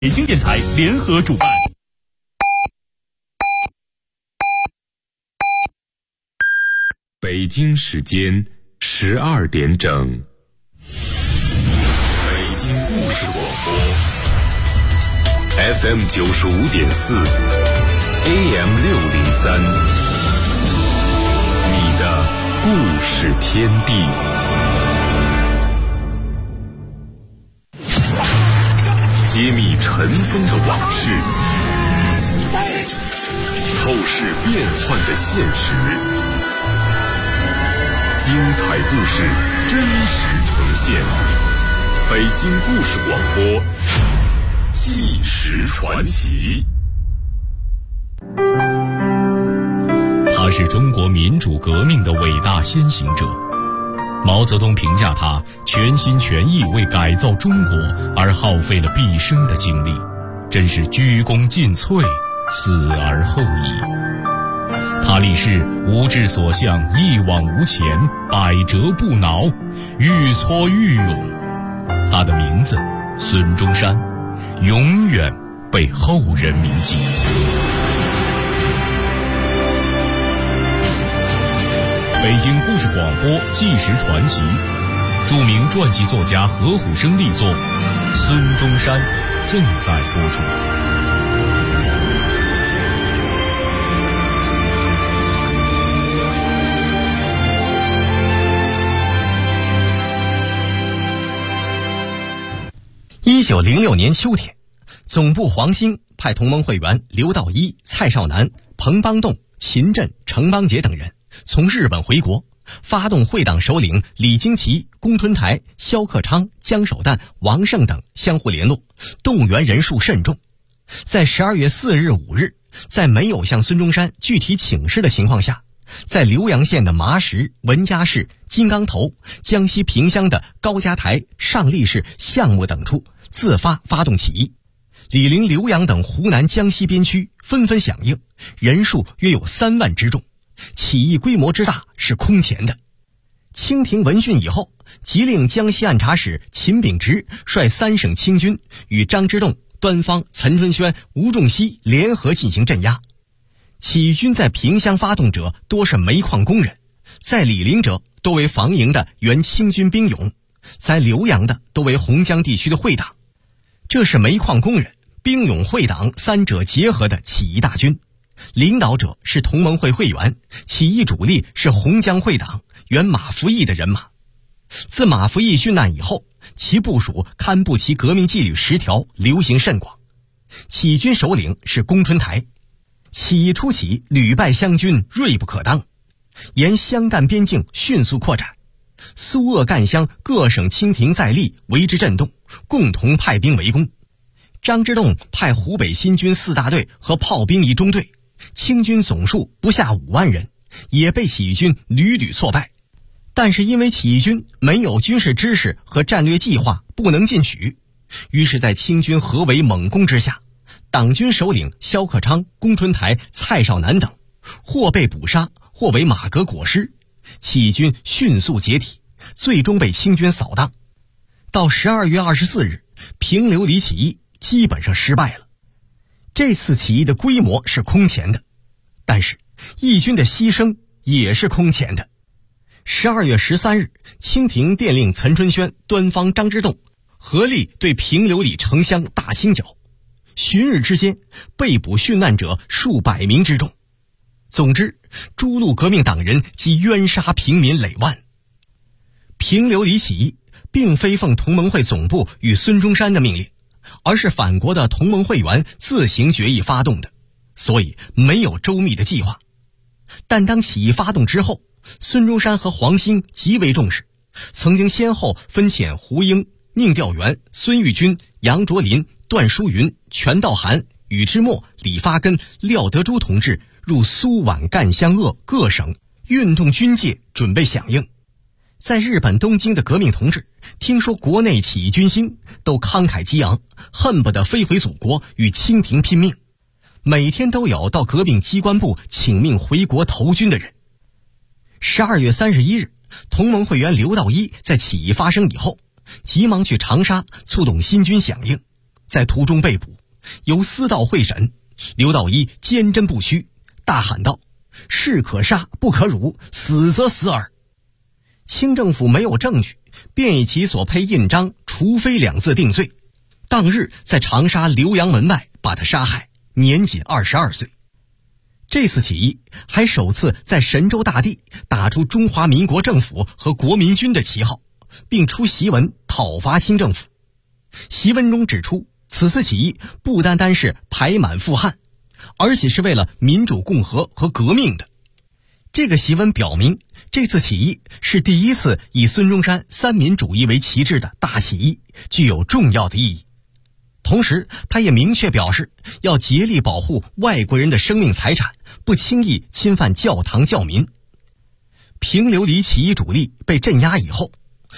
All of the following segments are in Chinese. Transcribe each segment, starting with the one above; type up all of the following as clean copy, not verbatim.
北京电台联合主办。 北京时间12点整，北京故事广播 FM 95.4 AM 603，你的故事天地。揭秘尘封的往事，透视变幻的现实，精彩故事真实呈现。北京故事广播，纪实传奇。 他是中国民主革命的伟大先行者。毛泽东评价他全心全意为改造中国而耗费了毕生的精力，真是鞠躬尽瘁，死而后已。他立誓无志所向，一往无前，百折不挠，愈挫愈勇。他的名字孙中山，永远被后人铭记。北京故事广播纪实传奇，著名传记作家何虎生力作《孙中山》正在播出。 1906年秋天，总部黄兴派同盟会员刘道一、蔡少南、彭邦栋、秦震、程邦杰等人从日本回国，发动会党首领李经祺、龚春台、萧克昌、江守旦、王胜等相互联络，动员人数甚众。在12月4日、5日，在没有向孙中山具体请示的情况下，在浏阳县的麻石、文家市、金刚头、江西萍乡的高家台、上栗市、项目等处自发动起义。李陵、浏阳等湖南、江西边区纷纷响应，人数约有3万之众。起义规模之大是空前的。清廷闻讯以后，即令江西按察使秦秉直率3省清军与张之洞、端方、岑春轩、吴仲熙联合进行镇压。起义军在萍乡发动者多是煤矿工人，在李陵者多为防营的原清军兵勇，在浏阳的多为洪江地区的会党。这是煤矿工人、兵勇会党3者结合的起义大军，领导者是同盟会会员，起义主力是洪江会党原马福义的人马。自马福义殉难以后，其部署堪布其革命纪律10条，流行甚广。起义军首领是龚春台。起义初起，屡败湘军，锐不可当，沿湘赣边境迅速扩展。苏鄂赣湘各省清廷在立，为之震动，共同派兵围攻。张之洞派湖北新军4大队和炮兵1中队，清军总数不下5万人，也被起义军屡屡挫败。但是因为起义军没有军事知识和战略计划，不能进取，于是在清军合围猛攻之下，党军首领萧克昌、龚春台、蔡少南等或被捕杀，或为马革裹尸，起义军迅速解体，最终被清军扫荡。到12月24日，平流里起义基本上失败了。这次起义的规模是空前的，但是义军的牺牲也是空前的。12月13日，清廷电令岑春轩、端方、张之洞合力对平流里城乡大清剿，旬日之间被捕殉难者数百名之众。总之，诸路革命党人及冤杀平民累万。平流里起义并非奉同盟会总部与孙中山的命令，而是反国的同盟会员自行决议发动的，所以没有周密的计划。但当起义发动之后，孙中山和黄兴极为重视，曾经先后分遣胡英、宁调元、孙玉军、杨卓林、段淑云、全道涵、宇之墨、李发根、廖德珠同志入苏皖赣湘鄂各省运动军界，准备响应。在日本东京的革命同志听说国内起义军兴，都慷慨激昂，恨不得飞回祖国与清廷拼命。每天都有到革命机关部请命回国投军的人。12月31日，同盟会员刘道一在起义发生以后，急忙去长沙促动新军响应。 在途中被捕，由司道会审，刘道一坚贞不屈，大喊道：士可杀不可辱，死则死耳。清政府没有证据，便以其所配印章除非2字定罪。当日在长沙浏阳门外把他杀害，年仅22岁。这次起义还首次在神州大地打出中华民国政府和国民军的旗号，并出檄文讨伐清政府。檄文中指出，此次起义不单单是排满富汉，而且是为了民主共和和革命的。这个檄文表明，这次起义是第一次以孙中山三民主义为旗帜的大起义，具有重要的意义。同时他也明确表示要竭力保护外国人的生命财产，不轻易侵犯教堂教民。平流里起义主力被镇压以后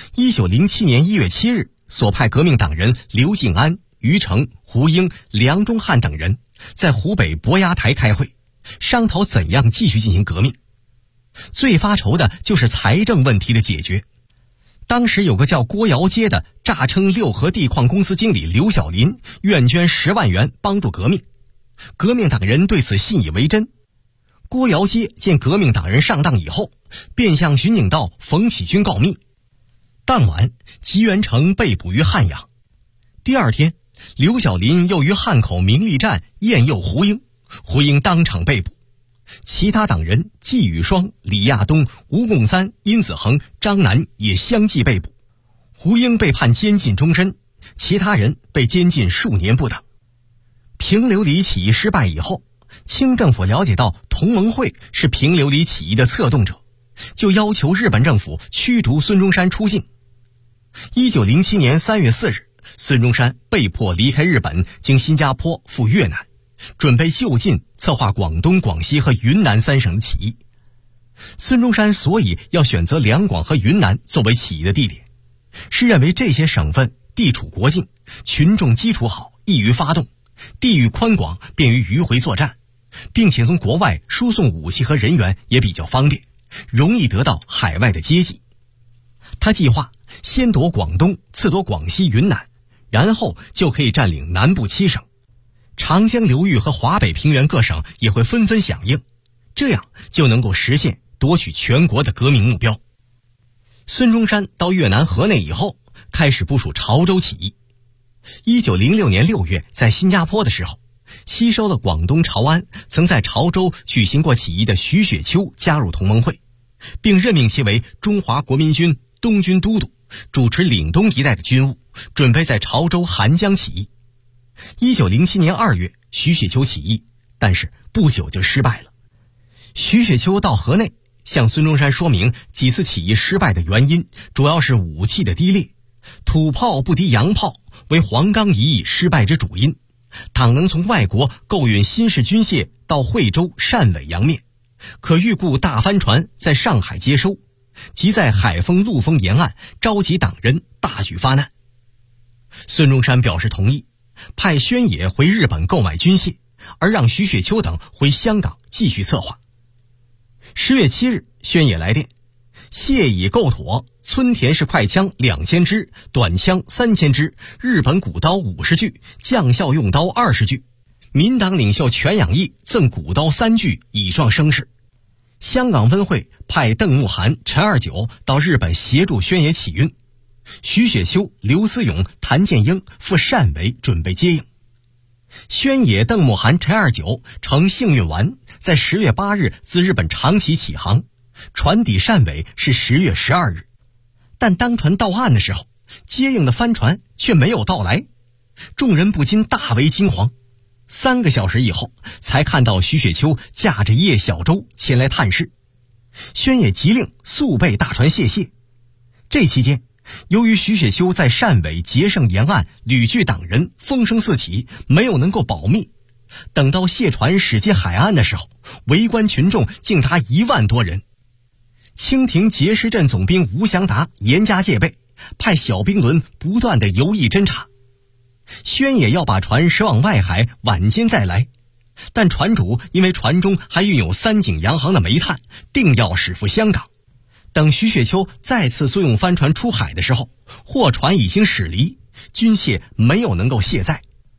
，1907年1月7日所派革命党人刘敬安、余成、胡英、梁中汉等人在湖北博崖台开会，商讨怎样继续进行革命。最发愁的就是财政问题的解决。当时有个叫郭尧街的诈称六合地矿公司经理刘小林愿捐10万元帮助革命，革命党人对此信以为真。郭尧街见革命党人上当以后，便向巡警道冯启军告密。当晚吉元成被捕于汉阳。第二天，刘小林又于汉口明利站宴诱胡英，胡英当场被捕。其他党人季宇双、李亚东、吴贡三、殷子恒、张南也相继被捕。胡英被判监禁终身，其他人被监禁数年不等。平流里起义失败以后，清政府了解到同盟会是平流里起义的策动者，就要求日本政府驱逐孙中山出境。1907年3月4日，孙中山被迫离开日本，经新加坡赴越南，准备就近策划广东、广西和云南3省的起义。孙中山所以要选择两广和云南作为起义的地点，是认为这些省份地处国境，群众基础好，易于发动，地域宽广，便于迂回作战，并且从国外输送武器和人员也比较方便，容易得到海外的接济。他计划先夺广东，次夺广西、云南，然后就可以占领南部7省。长江流域和华北平原各省也会纷纷响应，这样就能够实现夺取全国的革命目标。孙中山到越南河内以后，开始部署潮州起义。1906年6月在新加坡的时候，吸收了广东潮安曾在潮州举行过起义的徐雪丘加入同盟会，并任命其为中华国民军东军都督，主持岭东一带的军务，准备在潮州韩江起义。1907年2月徐雪丘起义，但是不久就失败了。徐雪丘到河内向孙中山说明几次起义失败的原因，主要是武器的低劣，土炮不敌洋炮为黄冈一役失败之主因。倘能从外国购运新式军械到惠州、汕尾、洋面，可预雇大帆船在上海接收，即在海丰、陆丰沿岸召集党人大举发难。孙中山表示同意，派宣野回日本购买军械，而让徐雪丘等回香港继续策划。10月7日，宣野来电，械已购妥，村田式快枪2000支，短枪3000支，日本古刀50具，将校用刀20具。民党领袖全养义赠古刀3具，以壮声势。香港分会派邓慕涵、陈二九到日本协助宣野起运，徐雪丘、刘思勇、谭建英赴汕尾准备接应。宣野、邓慕涵、陈二九乘幸运丸在10月8日自日本长崎起航，船抵汕尾是10月12日。但当船到岸的时候，接应的帆船却没有到来，众人不禁大为惊惶。3个小时以后，才看到徐雪丘驾着叶小舟前来探视。宣野急令速备大船卸卸。这期间，由于徐雪丘在汕尾、捷胜沿岸屡拒党人，风声四起，没有能够保密。等到卸船驶进海岸的时候，围观群众竟达1万多人。清廷碣石镇总兵吴祥达严加戒备，派小兵轮不断地游弋侦察。宣野要把船驶往外海，晚间再来，但船主因为船中还运有3井洋行的煤炭，定要驶赴香港。等徐雪丘再次租用帆船出海的时候，货船已经驶离，军械没有能够卸载，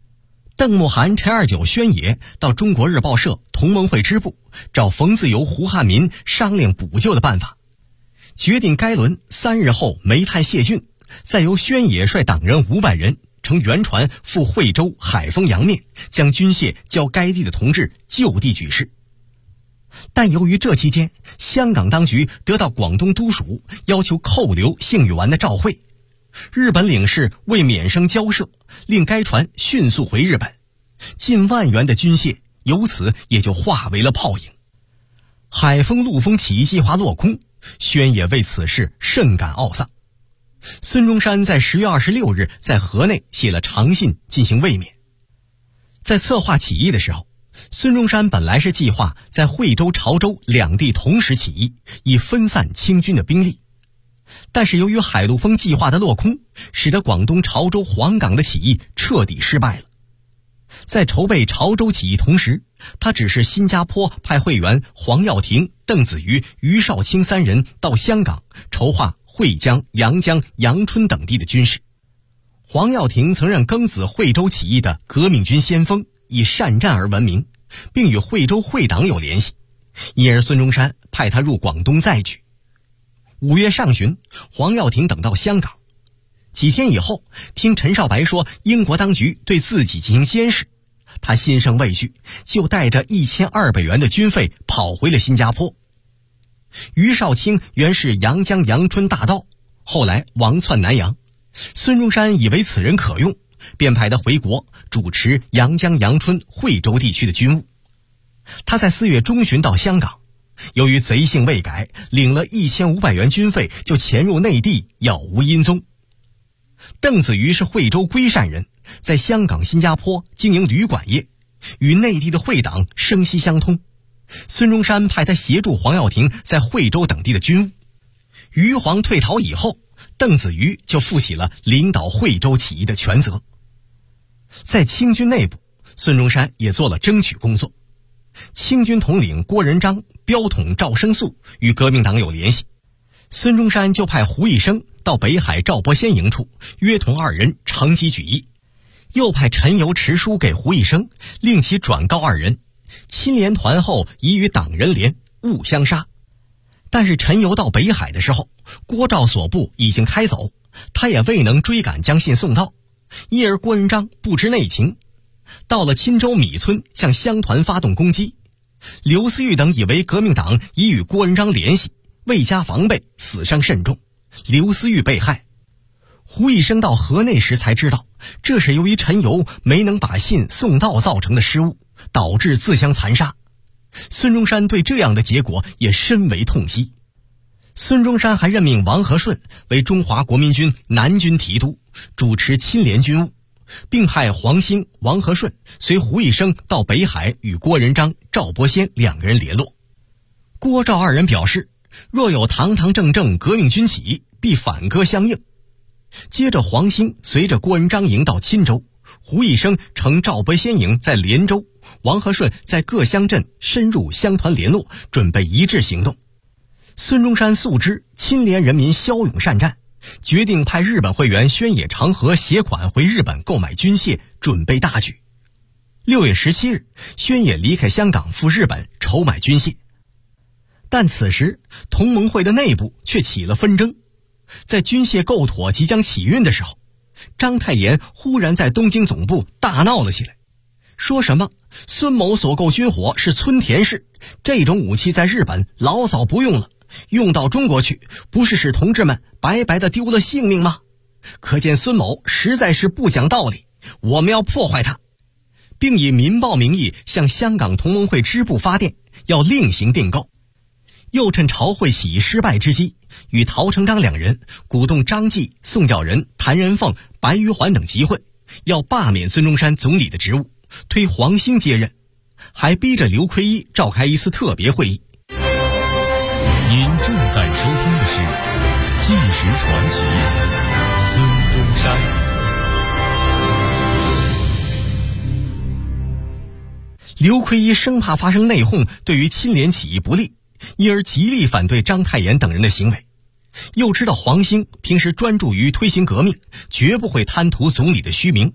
邓慕涵、陈二九、宣野到中国日报社同盟会支部找冯自由、胡汉民商量补救的办法，决定该轮3日后煤炭谢浚，再由宣野率党人500人乘原船赴惠州海丰洋面，将军械交该地的同志就地举事。但由于这期间香港当局得到广东督署要求扣留幸运丸的照会，日本领事为免生交涉，令该船迅速回日本，近万元的军械由此也就化为了泡影。海丰陆丰起义计划落空，宣野为此事甚感懊丧。孙中山在10月26日在河内写了长信进行慰勉。在策划起义的时候，孙中山本来是计划在惠州、潮州两地同时起义，以分散清军的兵力。但是由于海陆丰计划的落空，使得广东潮州、黄冈的起义彻底失败了。在筹备潮州起义同时，他指示新加坡派会员黄耀庭、邓子瑜、于少卿3人到香港筹划惠江、阳江、阳春等地的军事。黄耀庭曾任庚子惠州起义的革命军先锋，以善战而闻名，并与惠州会党有联系，因而孙中山派他入广东再举。5月上旬，黄耀庭等到香港，几天以后，听陈少白说英国当局对自己进行监视，他心生畏惧，就带着1200元的军费跑回了新加坡。于少卿原是阳江阳春大盗，后来亡窜南洋，孙中山以为此人可用，便派他回国主持阳江阳春惠州地区的军务。他在4月中旬到香港，由于贼性未改，领了1500元军费就潜入内地，杳无音踪。邓子瑜是惠州龟山人，在香港、新加坡经营旅馆业，与内地的会党生息相通。孙中山派他协助黄耀庭在惠州等地的军务。余黄退逃以后，邓子瑜就负起了领导惠州起义的全责。在清军内部，孙中山也做了争取工作。清军统领郭仁章、标统赵生素与革命党有联系，孙中山就派胡一生到北海赵伯先营处，约同2人乘机举义，又派陈游持书给胡一生，令其转告2人，亲联团后已与党人联，勿相杀。但是陈游到北海的时候，郭赵所部已经开走，他也未能追赶将信送到，因而郭仁章不知内情，到了钦州米村向湘团发动攻击。刘思玉等以为革命党已与郭仁章联系，未加防备，死伤甚重，刘思玉被害。胡一生到河内时才知道，这是由于陈游没能把信送到造成的失误，导致自相残杀。孙中山对这样的结果也深为痛惜。孙中山还任命王和顺为中华国民军南军提督，主持亲联军务，并派黄兴、王和顺随胡一生到北海与郭仁章、赵伯先2个人联络。郭赵2人表示，若有堂堂正正革命军起，必反戈相应。接着黄兴随着郭仁章营到钦州，胡一生乘赵伯先营在连州，王和顺在各乡镇深入湘团联络，准备一致行动。孙中山素知亲联人民骁勇善战，决定派日本会员宣野长河携款回日本购买军械，准备大举。6月17日，宣野离开香港赴日本筹买军械。但此时同盟会的内部却起了纷争，在军械购妥即将起运的时候，章太炎忽然在东京总部大闹了起来，说什么孙某所购军火是村田式，这种武器在日本老早不用了，用到中国去，不是使同志们白白的丢了性命吗？可见孙某实在是不讲道理，我们要破坏他，并以民报名义向香港同盟会支部发电，要另行订购。又趁潮会起义失败之机，与陶成章2人鼓动张继、宋教仁、谭仁凤、白玉环等集会，要罢免孙中山总理的职务，推黄兴接任，还逼着刘奎一召开一次特别会议。 您正在收听的是《纪实传奇》，孙中山。 刘奎一生怕发生内讧，对于亲联起义不利，因而极力反对章太炎等人的行为。又知道黄兴平时专注于推行革命，绝不会贪图总理的虚名，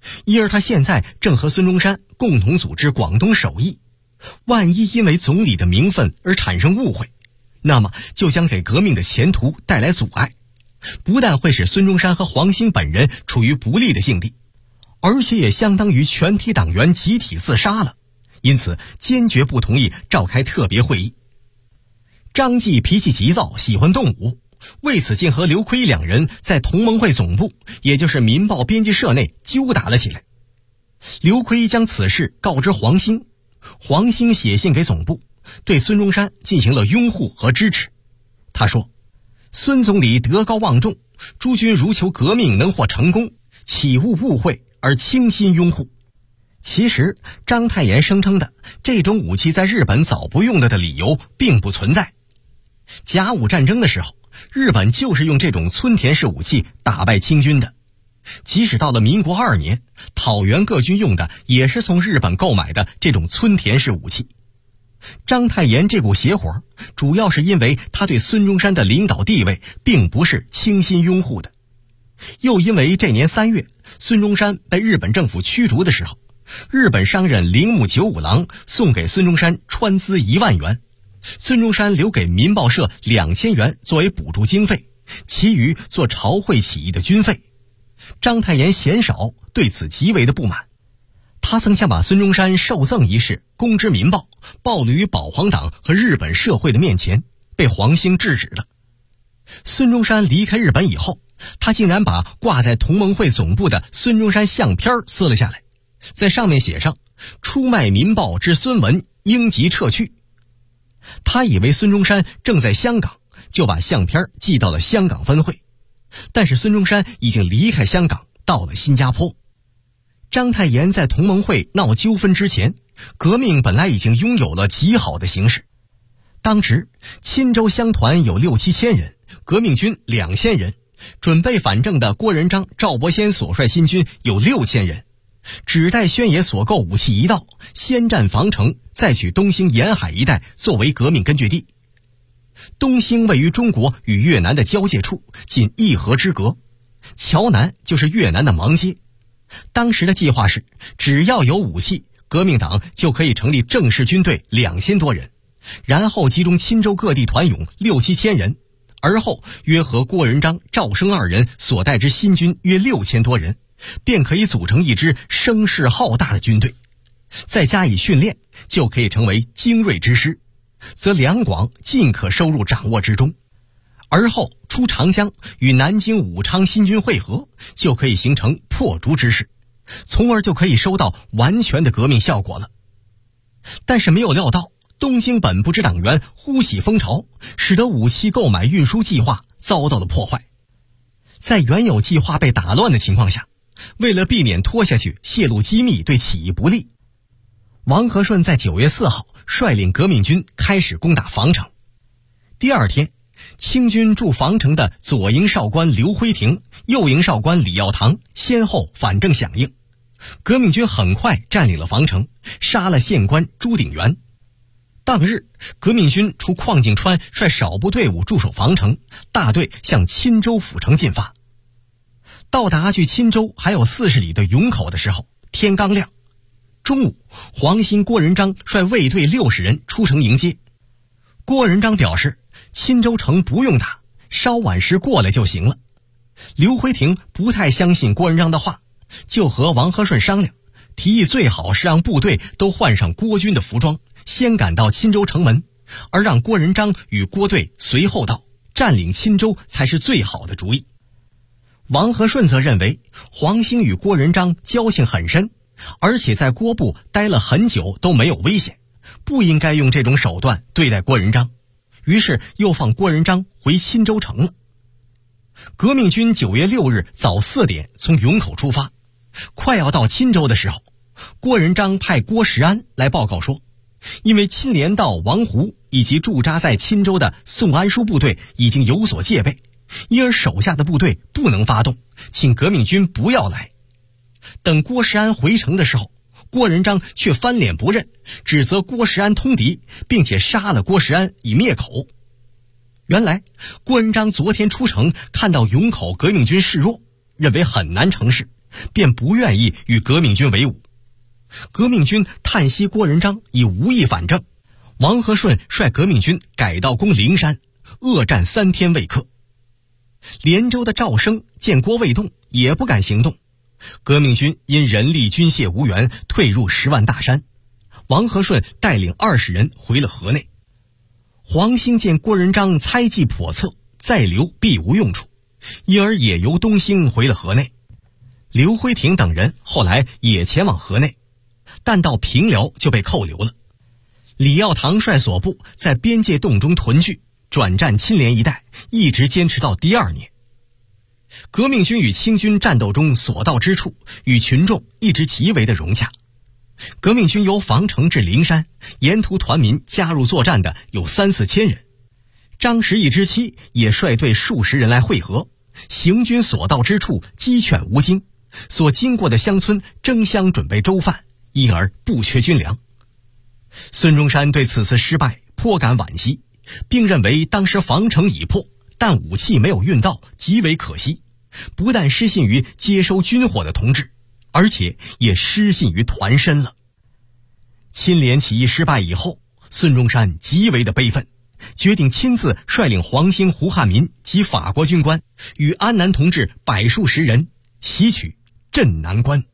因而他现在正和孙中山共同组织广东首义，万一因为总理的名分而产生误会，那么就将给革命的前途带来阻碍，不但会使孙中山和黄兴本人处于不利的境地，而且也相当于全体党员集体自杀了，因此坚决不同意召开特别会议。张继脾气急躁，喜欢动武，为此竟和刘奎两人在同盟会总部，也就是民报编辑社内纠打了起来。刘奎将此事告知黄兴，黄兴写信给总部，对孙中山进行了拥护和支持。他说，孙总理德高望重，诸军如求革命能获成功，岂勿误会而倾心拥护。其实章太炎声称的这种武器在日本早不用了的理由并不存在。甲午战争的时候，日本就是用这种村田式武器打败清军的。即使到了民国2年，讨袁各军用的也是从日本购买的这种村田式武器。章太炎这股邪火，主要是因为他对孙中山的领导地位并不是倾心拥护的，又因为这年3月，孙中山被日本政府驱逐的时候，日本商人铃木九五郎送给孙中山川资1万元，孙中山留给民报社2000元作为补助经费，其余做朝会起义的军费。章太炎嫌少，对此极为的不满。他曾想把孙中山受赠一事公之民报，暴露于保皇党和日本社会的面前，被黄兴制止了。孙中山离开日本以后，他竟然把挂在同盟会总部的孙中山相片撕了下来，在上面写上出卖民报之孙文应即撤去。他以为孙中山正在香港，就把相片寄到了香港分会，但是孙中山已经离开香港，到了新加坡。章太炎在同盟会闹纠纷之前，革命本来已经拥有了极好的形势。当时钦州乡团有6、7千人，革命军2000人，准备反正的郭仁章、赵伯仙所率新军有6000人，只待宣野所购武器一到，先占防城，再取东兴沿海一带作为革命根据地。东兴位于中国与越南的交界处，仅1河之隔，桥南就是越南的芒街。当时的计划是，只要有武器，革命党就可以成立正式军队2000多人，然后集中钦州各地团勇6、7千人，而后约合郭仁章、赵生2人所带之新军约6000多人，便可以组成一支声势浩大的军队。再加以训练，就可以成为精锐之师，则两广尽可收入掌握之中。而后出长江与南京武昌新军会合，就可以形成破竹之势，从而就可以收到完全的革命效果了。但是没有料到，东京本部之党员呼起风潮，使得武器购买运输计划遭到了破坏。在原有计划被打乱的情况下，为了避免拖下去泄露机密对起义不利，王和顺在9月4号率领革命军开始攻打防城。第2天，清军驻防城的左营少官刘辉廷、右营少官李耀堂先后反正响应，革命军很快占领了防城，杀了县官朱鼎元。当日，革命军除邝景川率少部队伍驻守防城，大队向钦州府城进发。到达距钦州还有40里的永口的时候，天刚亮。中午，黄兴、郭仁章率卫队60人出城迎接。郭仁章表示，钦州城不用打，稍晚时过来就行了。刘辉廷不太相信郭仁章的话，就和王和顺商量，提议最好是让部队都换上郭军的服装，先赶到钦州城门，而让郭仁章与郭队随后到，占领钦州才是最好的主意。王和顺则认为，黄兴与郭仁章交情很深，而且在郭部待了很久都没有危险，不应该用这种手段对待郭仁章，于是又放郭仁章回钦州城了。革命军9月6日早4点从永口出发，快要到钦州的时候，郭仁章派郭石安来报告说，因为钦连道王胡以及驻扎在钦州的宋安书部队已经有所戒备，因而手下的部队不能发动，请革命军不要来。等郭石安回城的时候，郭仁章却翻脸不认，指责郭石安通敌，并且杀了郭石安以灭口。原来郭仁章昨天出城，看到永口革命军示弱，认为很难成事， 便不愿意与革命军为伍。革命军叹息郭仁章已无意反正，王和顺率革命军改道攻灵山，恶战3天未克。连州的赵升见郭未动，也不敢行动。革命军因人力军械无援，退入10万大山。王和顺带领20人回了河内。黄兴见郭仁章猜忌叵测，再留必无用处，因而也由东兴回了河内。刘辉廷等人后来也前往河内，但到平辽就被扣留了。李耀堂率所部在边界洞中屯聚，转战青莲一带，一直坚持到第2年。革命军与清军战斗中所到之处，与群众一直极为的融洽。革命军由防城至灵山，沿途团民加入作战的有3-4千人。张时义之妻也率队数十人来会合，行军所到之处鸡犬无惊，所经过的乡村争相准备粥饭，因而不缺军粮。孙中山对此次失败颇感惋惜，并认为当时防城已破，但武器没有运到，极为可惜，不但失信于接收军火的同志，而且也失信于团身了。青莲起义失败以后，孙中山极为的悲愤，决定亲自率领黄兴、胡汉民及法国军官，与安南同志100数十人袭取镇南关。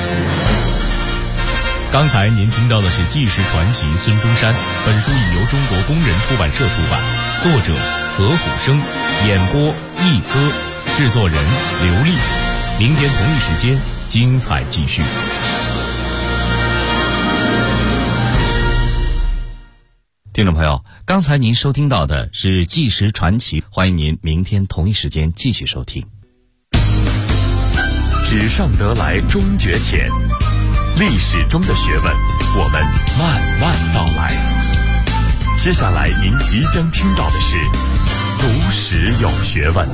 刚才您听到的是纪实传奇孙中山，本书已由中国工人出版社出版，作者何虎生，演播一哥，制作人刘丽。明天同一时间精彩继续。 听众朋友，刚才您收听到的是纪实传奇，欢迎您明天同一时间继续收听。 纸上得来终觉浅，历史中的学问，我们慢慢道来。接下来您即将听到的是读史有学问。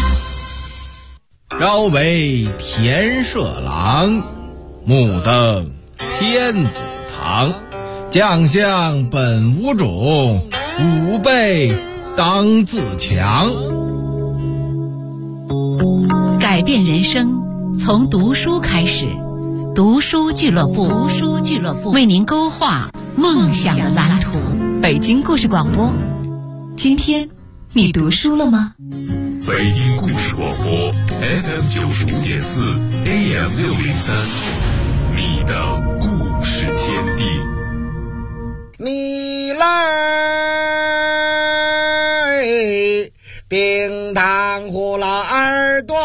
朝为田舍郎，目登天子堂。将相本无种，吾辈当自强。 改变人生从读书开始，读书俱乐部为您勾画梦想的蓝图。北京故事广播，今天你读书了吗？ 北京故事广播 FM 95.4 AM 603，你的故事天地。 米来冰糖葫芦耳朵，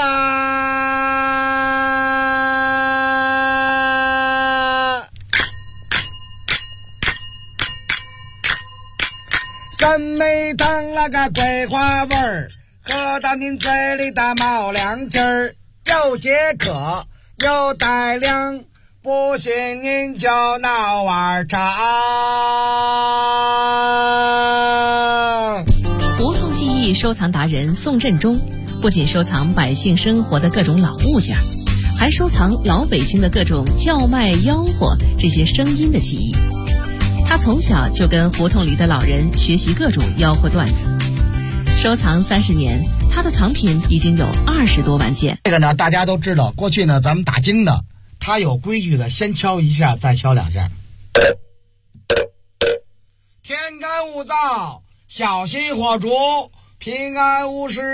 三梅糖那个桂花味儿，喝到您嘴里的冒凉劲儿，又解渴又带凉，不信您就闹碗茶。 胡同记忆收藏达人宋振中不仅收藏百姓生活的各种老物件，还收藏老北京的各种叫卖吆喝这些声音的记忆。他从小就跟胡同里的老人学习各种吆喝段子，收藏30年，他的藏品已经有20多万件。 这个呢，大家都知道，过去呢咱们打更的他有规矩的，先敲一下再敲2下。天干物燥，小心火烛，平安无事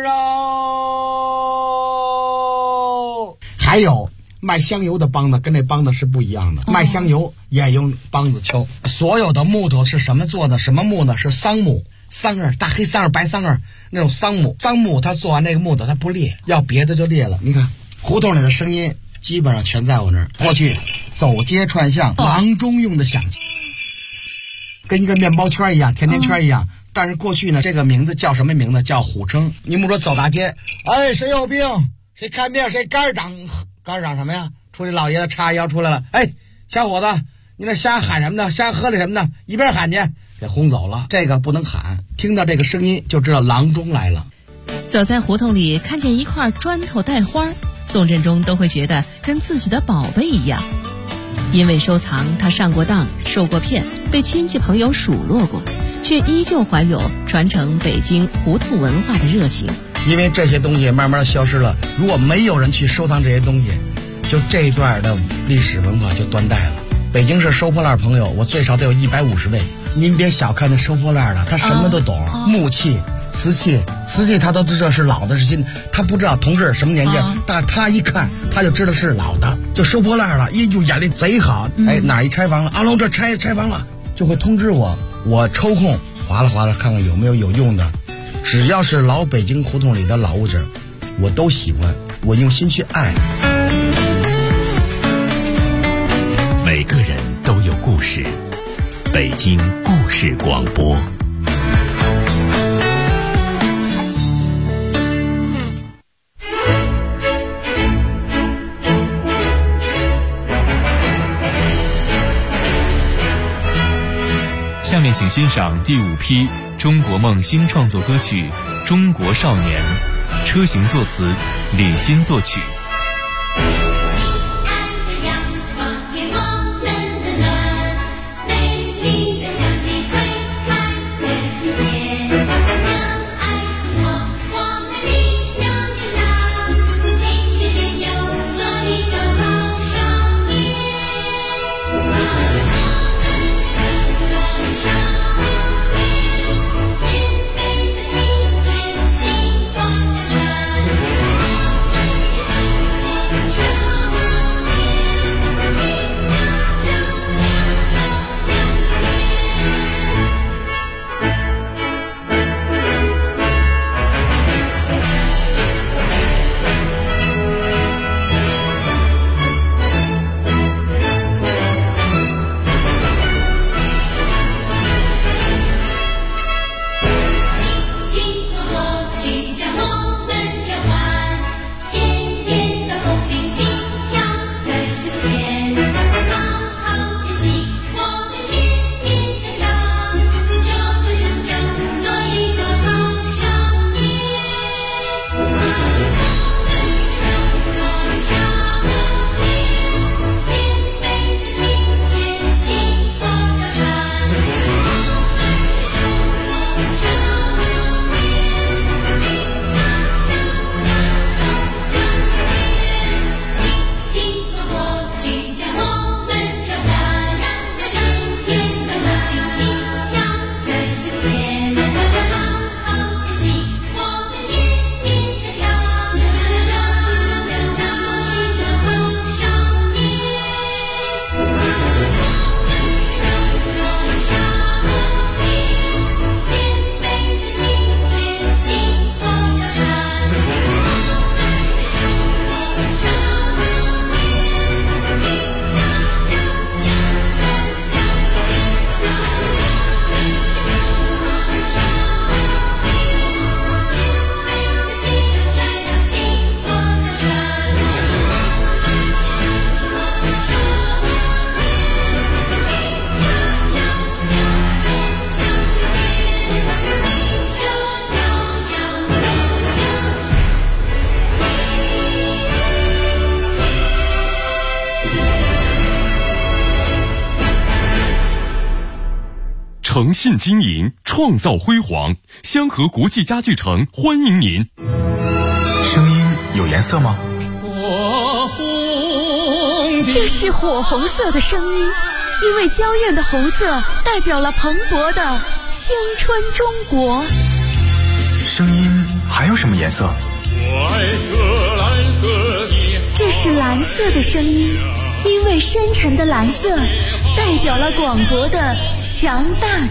哦。还有卖香油的梆子跟这梆子是不一样的，卖香油也用梆子敲。所有的木头是什么做的？什么木呢？是桑木，桑叶，大黑桑叶、白桑叶那种桑木。桑木它做完这个木头它不裂，要别的就裂了。你看胡同里的声音基本上全在我那儿。过去走街串巷，郎中用的响器，跟一个面包圈一样，甜甜圈一样。但是过去呢，这个名字叫什么名字？叫虎称。你们说走大街，哎，谁有病？谁看病？谁肝长？肝长什么呀？出去老爷子叉腰出来了，哎，小伙子，你那瞎喊什么呢？瞎喝的什么呢？一边喊去，给轰走了。这个不能喊，听到这个声音就知道郎中来了。 走在胡同里，看见一块砖头带花，宋振中都会觉得跟自己的宝贝一样。因为收藏，他上过当，受过骗，被亲戚朋友数落过，却依旧怀有传承北京胡同文化的热情。 因为这些东西慢慢消失了，如果没有人去收藏这些东西， 就这一段的历史文化就断代了。北京市收破烂朋友，我最少得有150位。您别小看那收破烂的，他什么都懂，木器、瓷器他都知道是老的是新的，他不知道同志什么年纪，但他一看他就知道是老的，就收破烂了，就眼力贼好。哪一拆房了，阿龙这拆房了，就会通知我，我抽空划拉看看有没有用的，只要是老北京胡同里的老物件，我都喜欢，我用心去爱。 每个人都有故事，北京故事广播。 下面请欣赏第5批中国梦新创作歌曲《中国少年》，车行作词，李欣作曲。 诚信经营，创造辉煌。香河国际家具城欢迎您。 声音有颜色吗？ 这是火红色的声音，因为娇艳的红色代表了蓬勃的青春中国。 声音还有什么颜色？ 这是蓝色的声音，因为深沉的蓝色代表了广博的强大